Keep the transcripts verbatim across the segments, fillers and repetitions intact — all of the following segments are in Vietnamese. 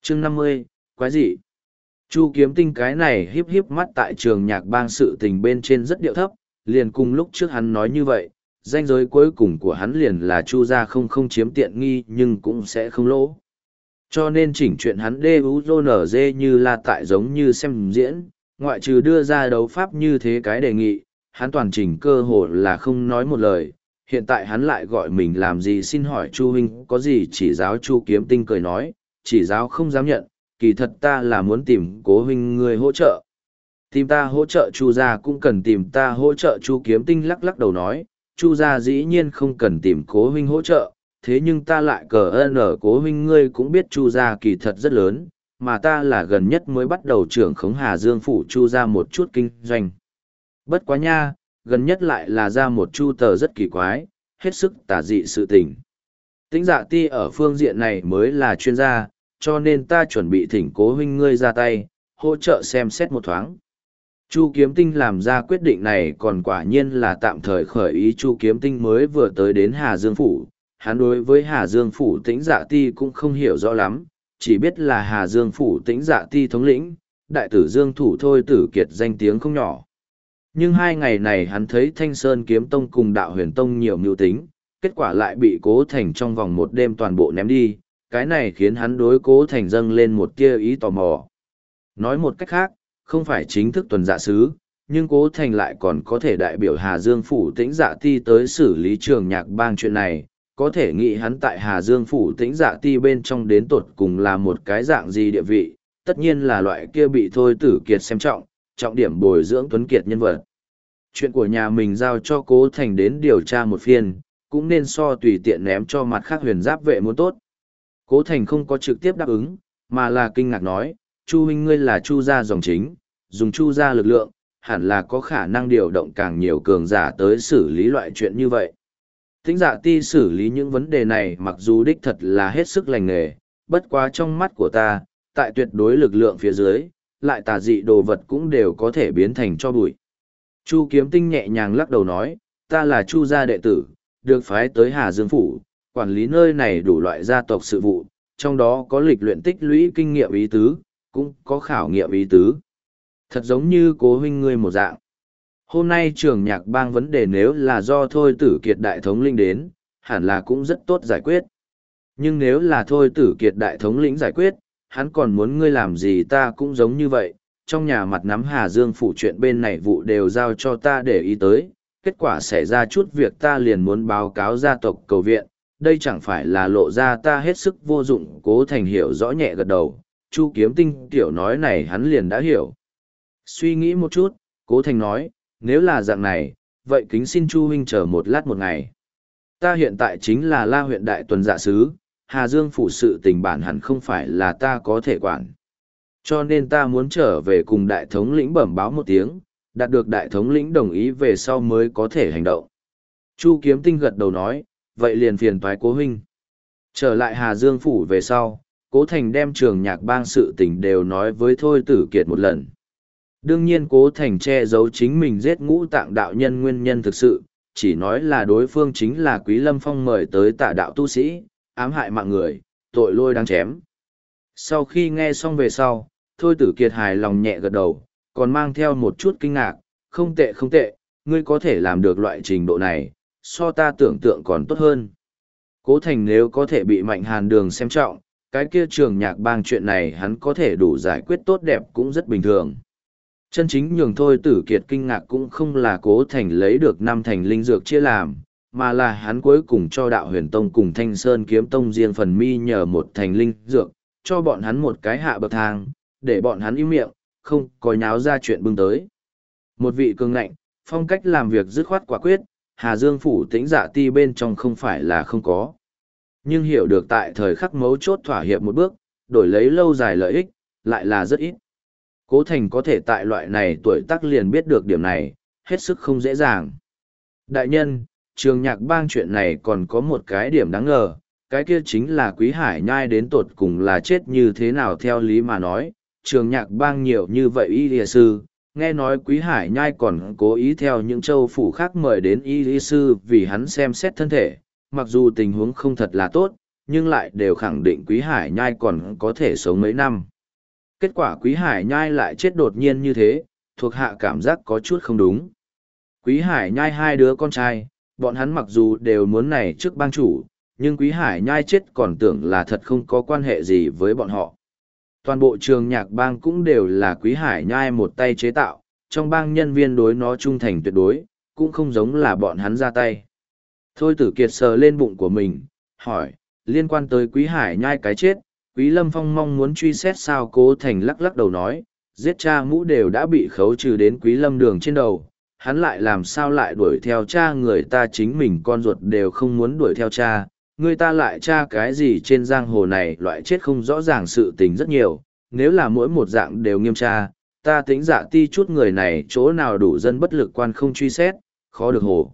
Chương năm mươi, quái dị. Chu Kiếm Tinh cái này híp híp mắt tại trường nhạc bang sự tình bên trên rất điệu thấp, liền cùng lúc trước hắn nói như vậy, danh giới cuối cùng của hắn liền là Chu gia không không chiếm tiện nghi nhưng cũng sẽ không lỗ. Cho nên chỉnh chuyện hắn đê u nở dê như là tại giống như xem diễn, ngoại trừ đưa ra đấu pháp như thế cái đề nghị, hắn toàn trình cơ hồ là không nói một lời. Hiện tại hắn lại gọi mình làm gì, xin hỏi Chu huynh có gì chỉ giáo. Chu Kiếm Tinh cười nói, chỉ giáo không dám nhận, kỳ thật ta là muốn tìm Cố huynh người hỗ trợ. Tìm ta hỗ trợ Chu gia cũng cần tìm ta hỗ trợ. Chu Kiếm Tinh lắc lắc đầu nói, Chu gia dĩ nhiên không cần tìm Cố huynh hỗ trợ, thế nhưng ta lại cờ ơn ở Cố huynh ngươi cũng biết Chu gia kỳ thật rất lớn, mà ta là gần nhất mới bắt đầu trưởng khống Hà Dương phủ Chu gia một chút kinh doanh. Bất quá nha, gần nhất lại là ra một Chu tờ rất kỳ quái, hết sức tà dị sự tình. Tĩnh Dạ Ti ở phương diện này mới là chuyên gia, cho nên ta chuẩn bị thỉnh Cố huynh ngươi ra tay, hỗ trợ xem xét một thoáng. Chu Kiếm Tinh làm ra quyết định này còn quả nhiên là tạm thời khởi ý. Chu Kiếm Tinh mới vừa tới đến Hà Dương phủ, hắn đối với Hà Dương phủ Tĩnh Dạ Ti cũng không hiểu rõ lắm, chỉ biết là Hà Dương phủ Tĩnh Dạ Ti thống lĩnh, đại tử Dương Thủ Thôi Tử Kiệt danh tiếng không nhỏ. Nhưng hai ngày này hắn thấy Thanh Sơn Kiếm Tông cùng Đạo Huyền Tông nhiều mưu tính, kết quả lại bị Cố Thành trong vòng một đêm toàn bộ ném đi, cái này khiến hắn đối Cố Thành dâng lên một tia ý tò mò. Nói một cách khác, không phải chính thức tuần dạ sứ, nhưng Cố Thành lại còn có thể đại biểu Hà Dương phủ Tĩnh Dạ Ti tới xử lý trường nhạc bang chuyện này, có thể nghĩ hắn tại Hà Dương phủ Tĩnh Dạ Ti bên trong đến tột cùng là một cái dạng gì địa vị, tất nhiên là loại kia bị Thôi Tử Kiệt xem trọng, trọng điểm bồi dưỡng tuấn kiệt nhân vật. Chuyện của nhà mình giao cho Cố Thành đến điều tra một phiên, cũng nên so tùy tiện ném cho mặt khác huyền giáp vệ muốn tốt. Cố Thành không có trực tiếp đáp ứng, mà là kinh ngạc nói, Chu huynh ngươi là Chu gia dòng chính, dùng Chu gia lực lượng, hẳn là có khả năng điều động càng nhiều cường giả tới xử lý loại chuyện như vậy. Tĩnh Dạ Ti xử lý những vấn đề này mặc dù đích thật là hết sức lành nghề, bất quá trong mắt của ta, tại tuyệt đối lực lượng phía dưới, lại tà dị đồ vật cũng đều có thể biến thành cho bụi. Chu Kiếm Tinh nhẹ nhàng lắc đầu nói, ta là Chu gia đệ tử, được phái tới Hà Dương phủ, quản lý nơi này đủ loại gia tộc sự vụ, trong đó có lịch luyện tích lũy kinh nghiệm ý tứ, cũng có khảo nghiệm ý tứ. Thật giống như Cố huynh ngươi một dạng. Hôm nay trường nhạc bang vấn đề nếu là do Thôi Tử Kiệt đại thống lĩnh đến, hẳn là cũng rất tốt giải quyết. Nhưng nếu là Thôi Tử Kiệt đại thống lĩnh giải quyết, hắn còn muốn ngươi làm gì ta cũng giống như vậy. Trong nhà mặt nắm Hà Dương phủ chuyện bên này vụ đều giao cho ta để ý tới, kết quả xảy ra chút việc ta liền muốn báo cáo gia tộc cầu viện, đây chẳng phải là lộ ra ta hết sức vô dụng. Cố Thành hiểu rõ nhẹ gật đầu, Chu Kiếm Tinh tiểu nói này hắn liền đã hiểu. Suy nghĩ một chút, Cố Thành nói, nếu là dạng này, vậy kính xin Chu huynh chờ một lát một ngày. Ta hiện tại chính là La huyện đại tuần dạ sứ, Hà Dương phủ sự tình bản hẳn không phải là ta có thể quản. Cho nên ta muốn trở về cùng đại thống lĩnh bẩm báo một tiếng, đạt được đại thống lĩnh đồng ý về sau mới có thể hành động. Chu Kiếm Tinh gật đầu nói, vậy liền phiền toái Cố huynh. Trở lại Hà Dương phủ về sau, Cố Thành đem trường nhạc bang sự tình đều nói với Thôi Tử Kiệt một lần. Đương nhiên Cố Thành che giấu chính mình giết Ngũ Tạng đạo nhân nguyên nhân thực sự, chỉ nói là đối phương chính là Quý Lâm Phong mời tới Tà đạo tu sĩ, ám hại mạng người, tội lôi đáng chém. Sau khi nghe xong về sau, Thôi Tử Kiệt hài lòng nhẹ gật đầu, còn mang theo một chút kinh ngạc, không tệ không tệ, ngươi có thể làm được loại trình độ này, so ta tưởng tượng còn tốt hơn. Cố Thành nếu có thể bị Mạnh Hàn Đường xem trọng, cái kia trường nhạc bang chuyện này hắn có thể đủ giải quyết tốt đẹp cũng rất bình thường. Chân chính nhường Thôi Tử Kiệt kinh ngạc cũng không là Cố Thành lấy được năm thành linh dược chia làm, mà là hắn cuối cùng cho Đạo Huyền Tông cùng Thanh Sơn Kiếm Tông riêng phần mi nhờ một thành linh dược, cho bọn hắn một cái hạ bậc thang, để bọn hắn im miệng, không có nháo ra chuyện bưng tới. Một vị cường ngạnh, phong cách làm việc dứt khoát quả quyết, Hà Dương phủ Tĩnh Dạ Ti bên trong không phải là không có. Nhưng hiểu được tại thời khắc mấu chốt thỏa hiệp một bước, đổi lấy lâu dài lợi ích, lại là rất ít. Cố Thành có thể tại loại này tuổi tác liền biết được điểm này, hết sức không dễ dàng. Đại nhân, trường nhạc bang chuyện này còn có một cái điểm đáng ngờ, cái kia chính là Quý Hải Nhai đến tột cùng là chết như thế nào. Theo lý mà nói, trường nhạc bang nhiều như vậy y lìa sư, nghe nói Quý Hải Nhai còn cố ý theo những châu phủ khác mời đến y lý sư vì hắn xem xét thân thể, mặc dù tình huống không thật là tốt, nhưng lại đều khẳng định Quý Hải Nhai còn có thể sống mấy năm. Kết quả Quý Hải Nhai lại chết đột nhiên như thế, thuộc hạ cảm giác có chút không đúng. Quý Hải Nhai hai đứa con trai, bọn hắn mặc dù đều muốn này trước bang chủ, nhưng Quý Hải Nhai chết còn tưởng là thật không có quan hệ gì với bọn họ. Toàn bộ trường nhạc bang cũng đều là Quý Hải Nhai một tay chế tạo, trong bang nhân viên đối nó trung thành tuyệt đối, cũng không giống là bọn hắn ra tay. Thôi Tử Kiệt sờ lên bụng của mình, hỏi, liên quan tới Quý Hải Nhai cái chết, Quý Lâm Phong mong muốn truy xét sao? Cố Thành lắc lắc đầu nói, giết cha mũ đều đã bị khấu trừ đến Quý Lâm đường trên đầu, hắn lại làm sao lại đuổi theo cha người ta, chính mình con ruột đều không muốn đuổi theo cha, người ta lại tra cái gì trên giang hồ này, loại chết không rõ ràng sự tình rất nhiều, nếu là mỗi một dạng đều nghiêm tra, ta tính dạ ti chút người này chỗ nào đủ dân bất lực quan không truy xét, khó được hồ.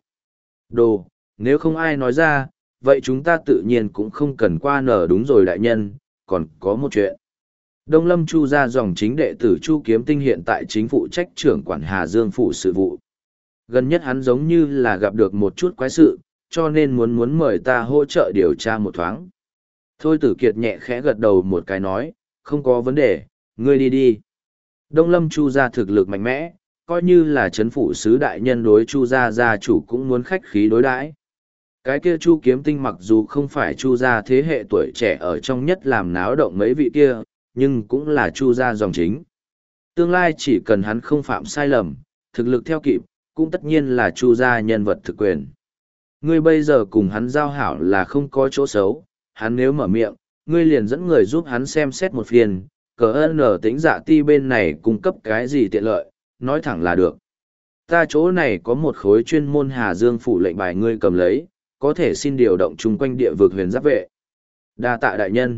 Đồ, nếu không ai nói ra, vậy chúng ta tự nhiên cũng không cần qua nở. Đúng rồi đại nhân, còn có một chuyện. Đông Lâm Chu gia dòng chính đệ tử Chu Kiếm Tinh hiện tại chính phụ trách trưởng quản Hà Dương phủ sự vụ. Gần nhất hắn giống như là gặp được một chút quái sự, cho nên muốn muốn mời ta hỗ trợ điều tra một thoáng. Thôi Tử Kiệt nhẹ khẽ gật đầu một cái nói, không có vấn đề, ngươi đi đi. Đông Lâm Chu gia thực lực mạnh mẽ, coi như là chấn phủ sứ đại nhân đối Chu gia gia chủ cũng muốn khách khí đối đãi. Cái kia Chu Kiếm Tinh mặc dù không phải Chu gia thế hệ tuổi trẻ ở trong nhất làm náo động mấy vị kia, nhưng cũng là Chu gia dòng chính. Tương lai chỉ cần hắn không phạm sai lầm, thực lực theo kịp, cũng tất nhiên là Chu gia nhân vật thực quyền. Ngươi bây giờ cùng hắn giao hảo là không có chỗ xấu, hắn nếu mở miệng, ngươi liền dẫn người giúp hắn xem xét một phiên, cờ ơn ở tính dạ ti bên này cung cấp cái gì tiện lợi, nói thẳng là được. Ta chỗ này có một khối chuyên môn Hà Dương phủ lệnh bài, ngươi cầm lấy, có thể xin điều động chung quanh địa vực huyền giáp vệ. Đa tạ đại nhân.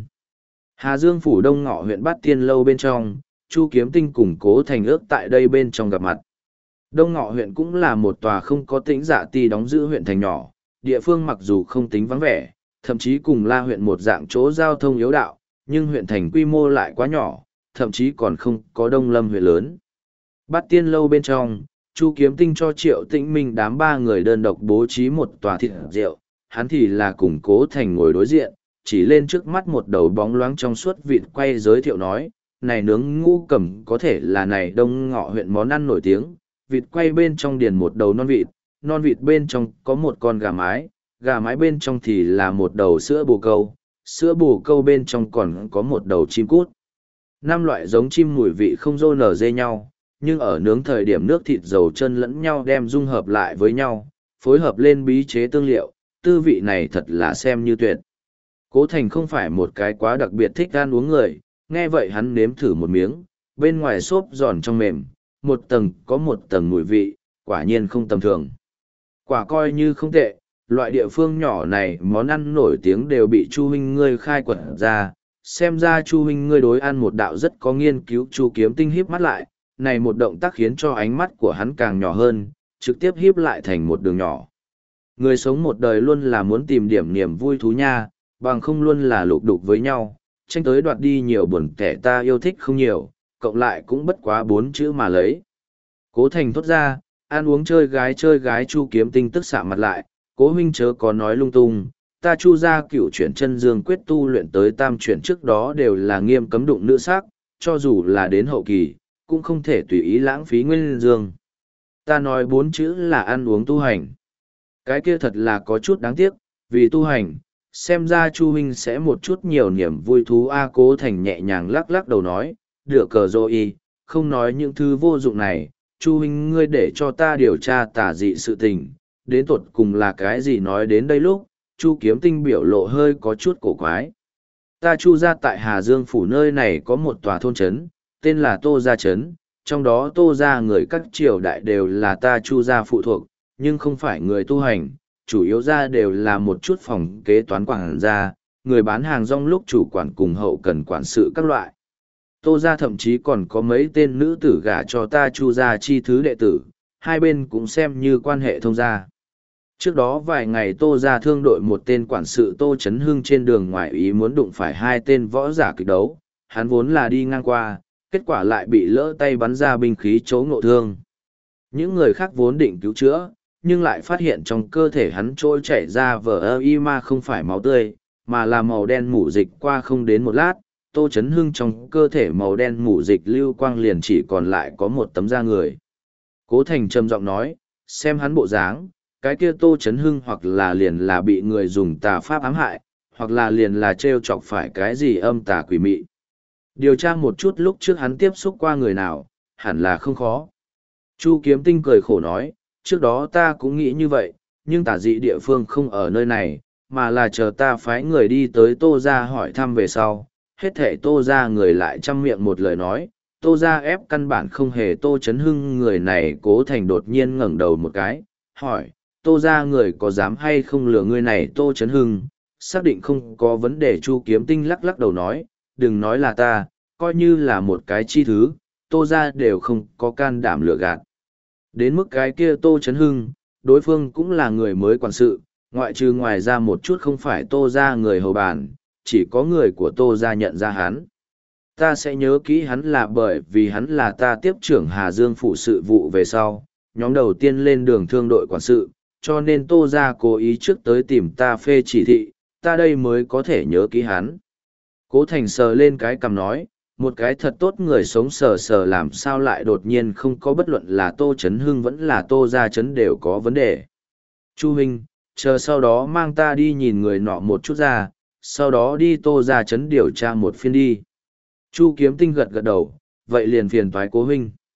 Hà Dương phủ đông ngọ huyện Bát Tiên lâu bên trong, Chu Kiếm Tinh cùng Cố Thành ước tại đây bên trong gặp mặt. Đông ngọ huyện cũng là một tòa không có tính dạ ti đóng giữ huyện thành nhỏ, địa phương mặc dù không tính vắng vẻ, thậm chí cùng La huyện một dạng chỗ giao thông yếu đạo, nhưng huyện thành quy mô lại quá nhỏ, thậm chí còn không có Đông Lâm huyện lớn. Bát Tiên lâu bên trong, Chu Kiếm Tinh cho Triệu Tĩnh Minh đám ba người đơn độc bố trí một tòa thịt rượu, hắn thì là cùng Cố Thành ngồi đối diện, chỉ lên trước mắt một đầu bóng loáng trong suốt vịt quay giới thiệu nói, này nướng ngũ cẩm có thể là này Đông Ngọ huyện món ăn nổi tiếng, vịt quay bên trong điền một đầu non vịt, non vịt bên trong có một con gà mái, gà mái bên trong thì là một đầu sữa bồ câu, sữa bồ câu bên trong còn có một đầu chim cút. Năm loại giống chim mùi vị không dô nở dê nhau, nhưng ở nướng thời điểm nước thịt dầu chân lẫn nhau đem dung hợp lại với nhau, phối hợp lên bí chế tương liệu, tư vị này thật là xem như tuyệt. Cố Thành không phải một cái quá đặc biệt thích ăn uống người, nghe vậy hắn nếm thử một miếng, bên ngoài xốp giòn trong mềm, một tầng có một tầng mùi vị, quả nhiên không tầm thường. Quả coi như không tệ, loại địa phương nhỏ này món ăn nổi tiếng đều bị Chu huynh ngươi khai quật ra, xem ra Chu huynh ngươi đối ăn một đạo rất có nghiên cứu. Chu Kiếm Tinh híp mắt lại, này một động tác khiến cho ánh mắt của hắn càng nhỏ hơn, trực tiếp híp lại thành một đường nhỏ. Người sống một đời luôn là muốn tìm điểm niềm vui thú nha, bằng không luôn là lục đục với nhau, tranh tới đoạt đi nhiều buồn kẻ ta yêu thích không nhiều, cộng lại cũng bất quá bốn chữ mà lấy. Cố Thành thốt ra, ăn uống chơi gái chơi gái. Chu Kiếm Tinh tức xạ mặt lại, Cố huynh chớ có nói lung tung, ta Chu gia cửu chuyển chân dương quyết tu luyện tới tam chuyển trước đó đều là nghiêm cấm đụng nữ sắc, cho dù là đến hậu kỳ, cũng không thể tùy ý lãng phí nguyên dương. Ta nói bốn chữ là ăn uống tu hành. Cái kia thật là có chút đáng tiếc, vì tu hành, xem ra Chu huynh sẽ một chút nhiều niềm vui thú. A Cố Thành nhẹ nhàng lắc lắc đầu nói, được cờ dô y, không nói những thứ vô dụng này, Chu huynh ngươi để cho ta điều tra tà dị sự tình, đến tột cùng là cái gì. Nói đến đây lúc, Chu Kiếm Tinh biểu lộ hơi có chút cổ quái. Ta Chu gia tại Hà Dương phủ nơi này có một tòa thôn trấn, tên là Tô Gia Trấn, trong đó Tô Gia người các triều đại đều là ta Chu gia phụ thuộc, nhưng không phải người tu hành, chủ yếu ra đều là một chút phòng kế toán quản gia, người bán hàng rong lúc chủ quản cùng hậu cần quản sự các loại. Tô Gia thậm chí còn có mấy tên nữ tử gả cho ta Chu gia chi thứ đệ tử, hai bên cũng xem như quan hệ thông gia. Trước đó vài ngày Tô Gia thương đội một tên quản sự Tô Trấn Hưng trên đường ngoại ý muốn đụng phải hai tên võ giả kịch đấu, hắn vốn là đi ngang qua, kết quả lại bị lỡ tay bắn ra binh khí chấu ngộ thương. Những người khác vốn định cứu chữa, nhưng lại phát hiện trong cơ thể hắn trôi chảy ra vờ ơ y ma không phải máu tươi, mà là màu đen mủ dịch qua không đến một lát, Tô Chấn Hưng trong cơ thể màu đen mủ dịch lưu quang liền chỉ còn lại có một tấm da người. Cố Thành trầm giọng nói, xem hắn bộ dáng, cái kia Tô Chấn Hưng hoặc là liền là bị người dùng tà pháp ám hại, hoặc là liền là trêu chọc phải cái gì âm tà quỷ mị. Điều tra một chút lúc trước hắn tiếp xúc qua người nào, hẳn là không khó. Chu Kiếm Tinh cười khổ nói, trước đó ta cũng nghĩ như vậy, nhưng tà dị địa phương không ở nơi này, mà là chờ ta phái người đi tới Tô gia hỏi thăm về sau. Hết thể Tô gia người lại chăm miệng một lời nói, Tô gia ép căn bản không hề. Tô Chấn Hưng người này Cố Thành đột nhiên ngẩng đầu một cái, hỏi, Tô gia người có dám hay không lừa người này? Tô Chấn Hưng xác định không có vấn đề. Chu Kiếm Tinh lắc lắc đầu nói, đừng nói là ta, coi như là một cái chi thứ, Tô gia đều không có can đảm lừa gạt. Đến mức cái kia Tô Chấn Hưng, đối phương cũng là người mới quản sự, ngoại trừ ngoài ra một chút không phải Tô gia người hầu bàn, chỉ có người của Tô gia nhận ra hắn. Ta sẽ nhớ kỹ hắn là bởi vì hắn là ta tiếp trưởng Hà Dương phủ sự vụ về sau, nhóm đầu tiên lên đường thương đội quản sự, cho nên Tô gia cố ý trước tới tìm ta phê chỉ thị, ta đây mới có thể nhớ kỹ hắn. Cố Thành sờ lên cái cằm nói, một cái thật tốt người sống sờ sờ làm sao lại đột nhiên không có bất luận là Tô Chấn Hưng vẫn là Tô gia chấn đều có vấn đề. Chu huynh, chờ sau đó mang ta đi nhìn người nọ một chút ra, sau đó đi Tô gia chấn điều tra một phiên đi. Chu Kiếm Tinh gật gật đầu, vậy liền phiền toái Cố huynh.